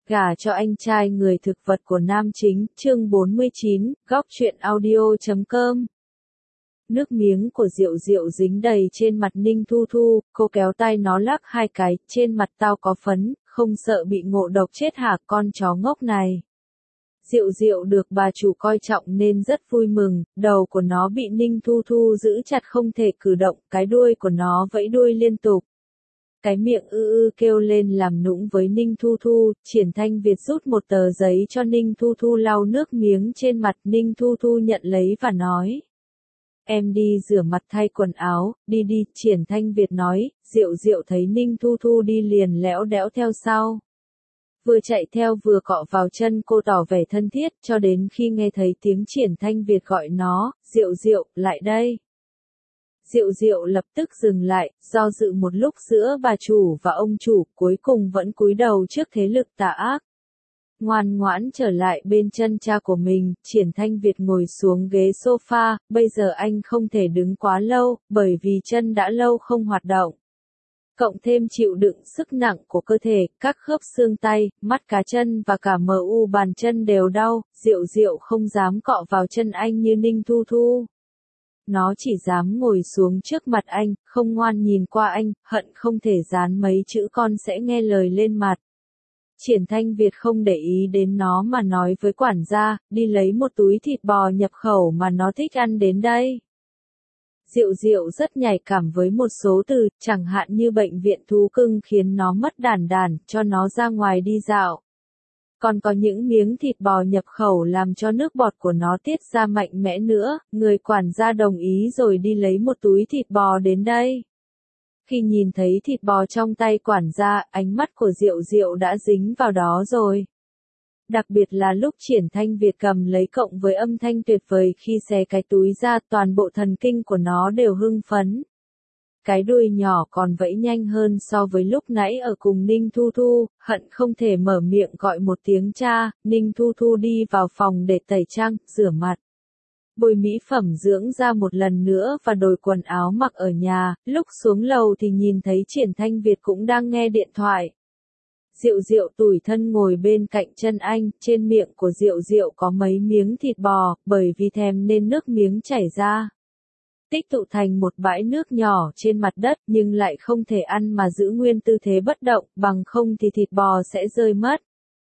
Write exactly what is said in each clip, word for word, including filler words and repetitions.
Gả cho anh trai người thực vật của nam chính, chương bốn mươi chín, góc truyện audio chấm com. Nước miếng của Diệu Diệu dính đầy trên mặt Ninh Thu Thu, cô kéo tay nó lắc hai cái, trên mặt tao có phấn, không sợ bị ngộ độc chết hả con chó ngốc này. Diệu Diệu được bà chủ coi trọng nên rất vui mừng, đầu của nó bị Ninh Thu Thu giữ chặt không thể cử động, cái đuôi của nó vẫy đuôi liên tục. Cái miệng ư ư kêu lên làm nũng với Ninh Thu Thu, Triển Thanh Việt rút một tờ giấy cho Ninh Thu Thu lau nước miếng trên mặt, Ninh Thu Thu nhận lấy và nói. Em đi rửa mặt thay quần áo, đi đi, Triển Thanh Việt nói, Diệu Diệu thấy Ninh Thu Thu đi liền lẽo đẽo theo sau. Vừa chạy theo vừa cọ vào chân cô tỏ vẻ thân thiết, cho đến khi nghe thấy tiếng Triển Thanh Việt gọi nó, Diệu Diệu, lại đây. Diệu Diệu lập tức dừng lại, do dự một lúc giữa bà chủ và ông chủ, cuối cùng vẫn cúi đầu trước thế lực tà ác. Ngoan ngoãn trở lại bên chân cha của mình, Triển Thanh Việt ngồi xuống ghế sofa, bây giờ anh không thể đứng quá lâu, bởi vì chân đã lâu không hoạt động. Cộng thêm chịu đựng sức nặng của cơ thể, các khớp xương tay, mắt cá chân và cả mờ u bàn chân đều đau, Diệu Diệu không dám cọ vào chân anh như Ninh Thu Thu. Nó chỉ dám ngồi xuống trước mặt anh, không ngoan nhìn qua anh, hận không thể dán mấy chữ con sẽ nghe lời lên mặt. Triển Thanh Việt không để ý đến nó mà nói với quản gia, đi lấy một túi thịt bò nhập khẩu mà nó thích ăn đến đây. Diệu Diệu rất nhạy cảm với một số từ, chẳng hạn như bệnh viện thú cưng khiến nó mất đàn đàn, cho nó ra ngoài đi dạo. Còn có những miếng thịt bò nhập khẩu làm cho nước bọt của nó tiết ra mạnh mẽ nữa, người quản gia đồng ý rồi đi lấy một túi thịt bò đến đây. Khi nhìn thấy thịt bò trong tay quản gia, ánh mắt của Diệu Diệu đã dính vào đó rồi. Đặc biệt là lúc Triển Thanh Việt cầm lấy cộng với âm thanh tuyệt vời khi xé cái túi ra, toàn bộ thần kinh của nó đều hưng phấn. Cái đuôi nhỏ còn vẫy nhanh hơn so với lúc nãy ở cùng Ninh Thu Thu, hận không thể mở miệng gọi một tiếng cha. Ninh Thu Thu đi vào phòng để tẩy trang, rửa mặt. Bôi mỹ phẩm dưỡng da một lần nữa và đổi quần áo mặc ở nhà, lúc xuống lầu thì nhìn thấy Triển Thanh Việt cũng đang nghe điện thoại. Diệu Diệu tủi thân ngồi bên cạnh chân anh, trên miệng của Diệu Diệu có mấy miếng thịt bò, bởi vì thèm nên nước miếng chảy ra. Tích tụ thành một bãi nước nhỏ trên mặt đất nhưng lại không thể ăn mà giữ nguyên tư thế bất động, bằng không thì thịt bò sẽ rơi mất.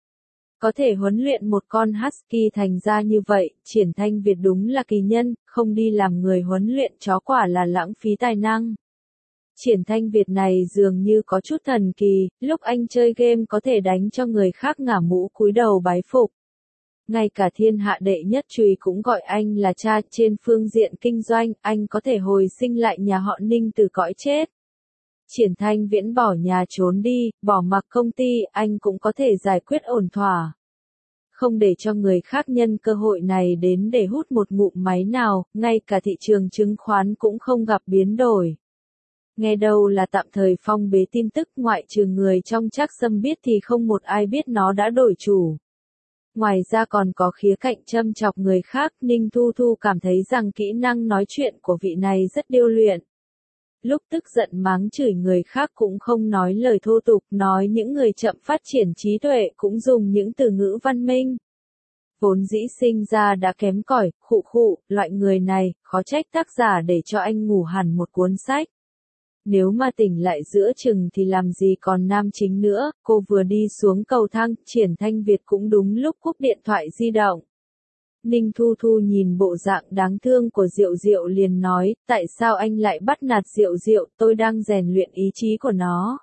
Có thể huấn luyện một con husky thành ra như vậy, Triển Thanh Việt đúng là kỳ nhân, không đi làm người huấn luyện chó quả là lãng phí tài năng. Triển Thanh Việt này dường như có chút thần kỳ, lúc anh chơi game có thể đánh cho người khác ngả mũ cúi đầu bái phục. Ngay cả thiên hạ đệ nhất chùy cũng gọi anh là cha, trên phương diện kinh doanh, anh có thể hồi sinh lại nhà họ Ninh từ cõi chết. Triển Thanh Viễn bỏ nhà trốn đi, bỏ mặc công ty, anh cũng có thể giải quyết ổn thỏa. Không để cho người khác nhân cơ hội này đến để hút một ngụm máy nào, ngay cả thị trường chứng khoán cũng không gặp biến đổi. Nghe đâu là tạm thời phong bế tin tức, ngoại trừ người trong Trác Sâm biết thì không một ai biết nó đã đổi chủ. Ngoài ra còn có khía cạnh châm chọc người khác, Ninh Thu Thu cảm thấy rằng kỹ năng nói chuyện của vị này rất điêu luyện. Lúc tức giận mắng chửi người khác cũng không nói lời thô tục, nói những người chậm phát triển trí tuệ cũng dùng những từ ngữ văn minh. Vốn dĩ sinh ra đã kém cỏi, khụ khụ, loại người này, khó trách tác giả để cho anh ngủ hẳn một cuốn sách. Nếu mà tỉnh lại giữa chừng thì làm gì còn nam chính nữa, cô vừa đi xuống cầu thang, Triển Thanh Việt cũng đúng lúc cúp điện thoại di động. Ninh Thu Thu nhìn bộ dạng đáng thương của Diệu Diệu liền nói, tại sao anh lại bắt nạt Diệu Diệu, tôi đang rèn luyện ý chí của nó.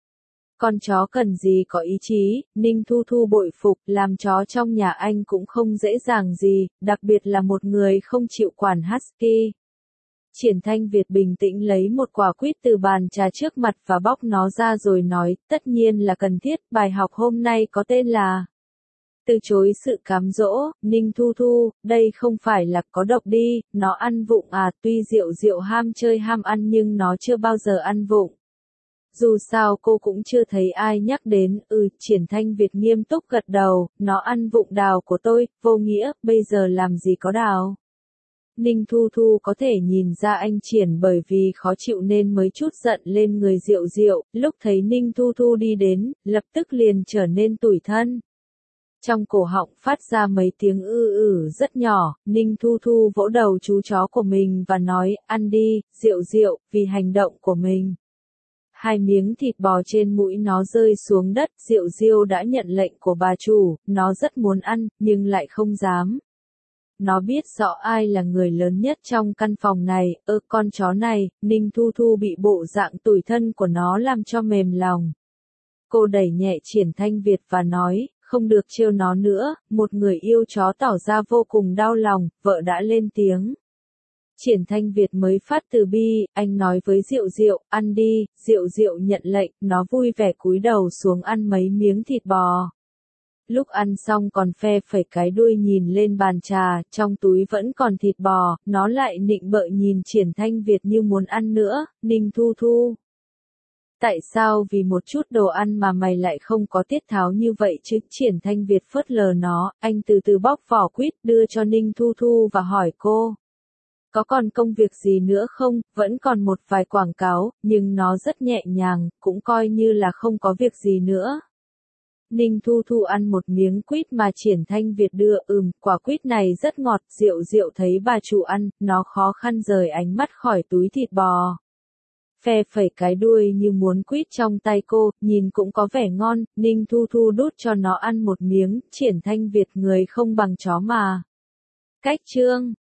Con chó cần gì có ý chí, Ninh Thu Thu bội phục, làm chó trong nhà anh cũng không dễ dàng gì, đặc biệt là một người không chịu quản husky. Triển Thanh Việt bình tĩnh lấy một quả quýt từ bàn trà trước mặt và bóc nó ra rồi nói, tất nhiên là cần thiết, bài học hôm nay có tên là từ chối sự cám dỗ. Ninh Thu Thu, đây không phải là có độc đi, nó ăn vụng à, tuy Diệu Diệu ham chơi ham ăn nhưng nó chưa bao giờ ăn vụng. Dù sao cô cũng chưa thấy ai nhắc đến, ừ, Triển Thanh Việt nghiêm túc gật đầu, nó ăn vụng đào của tôi, vô nghĩa, bây giờ làm gì có đào. Ninh Thu Thu có thể nhìn ra anh Triển bởi vì khó chịu nên mới chút giận lên người Diệu Diệu, lúc thấy Ninh Thu Thu đi đến, lập tức liền trở nên tủi thân. Trong cổ họng phát ra mấy tiếng ư ử rất nhỏ, Ninh Thu Thu vỗ đầu chú chó của mình và nói, ăn đi, Diệu Diệu, vì hành động của mình. Hai miếng thịt bò trên mũi nó rơi xuống đất, Diệu Diệu đã nhận lệnh của bà chủ, nó rất muốn ăn, nhưng lại không dám. Nó biết rõ ai là người lớn nhất trong căn phòng này, ơ con chó này, Ninh Thu Thu bị bộ dạng tủi thân của nó làm cho mềm lòng. Cô đẩy nhẹ Triển Thanh Việt và nói, không được trêu nó nữa, một người yêu chó tỏ ra vô cùng đau lòng, vợ đã lên tiếng. Triển Thanh Việt mới phát từ bi, anh nói với Diệu Diệu, ăn đi, Diệu Diệu nhận lệnh, nó vui vẻ cúi đầu xuống ăn mấy miếng thịt bò. Lúc ăn xong còn phe phẩy cái đuôi nhìn lên bàn trà, trong túi vẫn còn thịt bò, nó lại nịnh bợ nhìn Triển Thanh Việt như muốn ăn nữa, Ninh Thu Thu. Tại sao vì một chút đồ ăn mà mày lại không có tiết tháo như vậy chứ? Triển Thanh Việt phớt lờ nó, anh từ từ bóc vỏ quýt đưa cho Ninh Thu Thu và hỏi cô. Có còn công việc gì nữa không? Vẫn còn một vài quảng cáo, nhưng nó rất nhẹ nhàng, cũng coi như là không có việc gì nữa. Ninh Thu Thu ăn một miếng quýt mà Triển Thanh Việt đưa, ừm, quả quýt này rất ngọt, Diệu Diệu thấy bà chủ ăn, nó khó khăn rời ánh mắt khỏi túi thịt bò. Phe phẩy cái đuôi như muốn quýt trong tay cô, nhìn cũng có vẻ ngon, Ninh Thu Thu đút cho nó ăn một miếng, Triển Thanh Việt người không bằng chó mà. Cách chương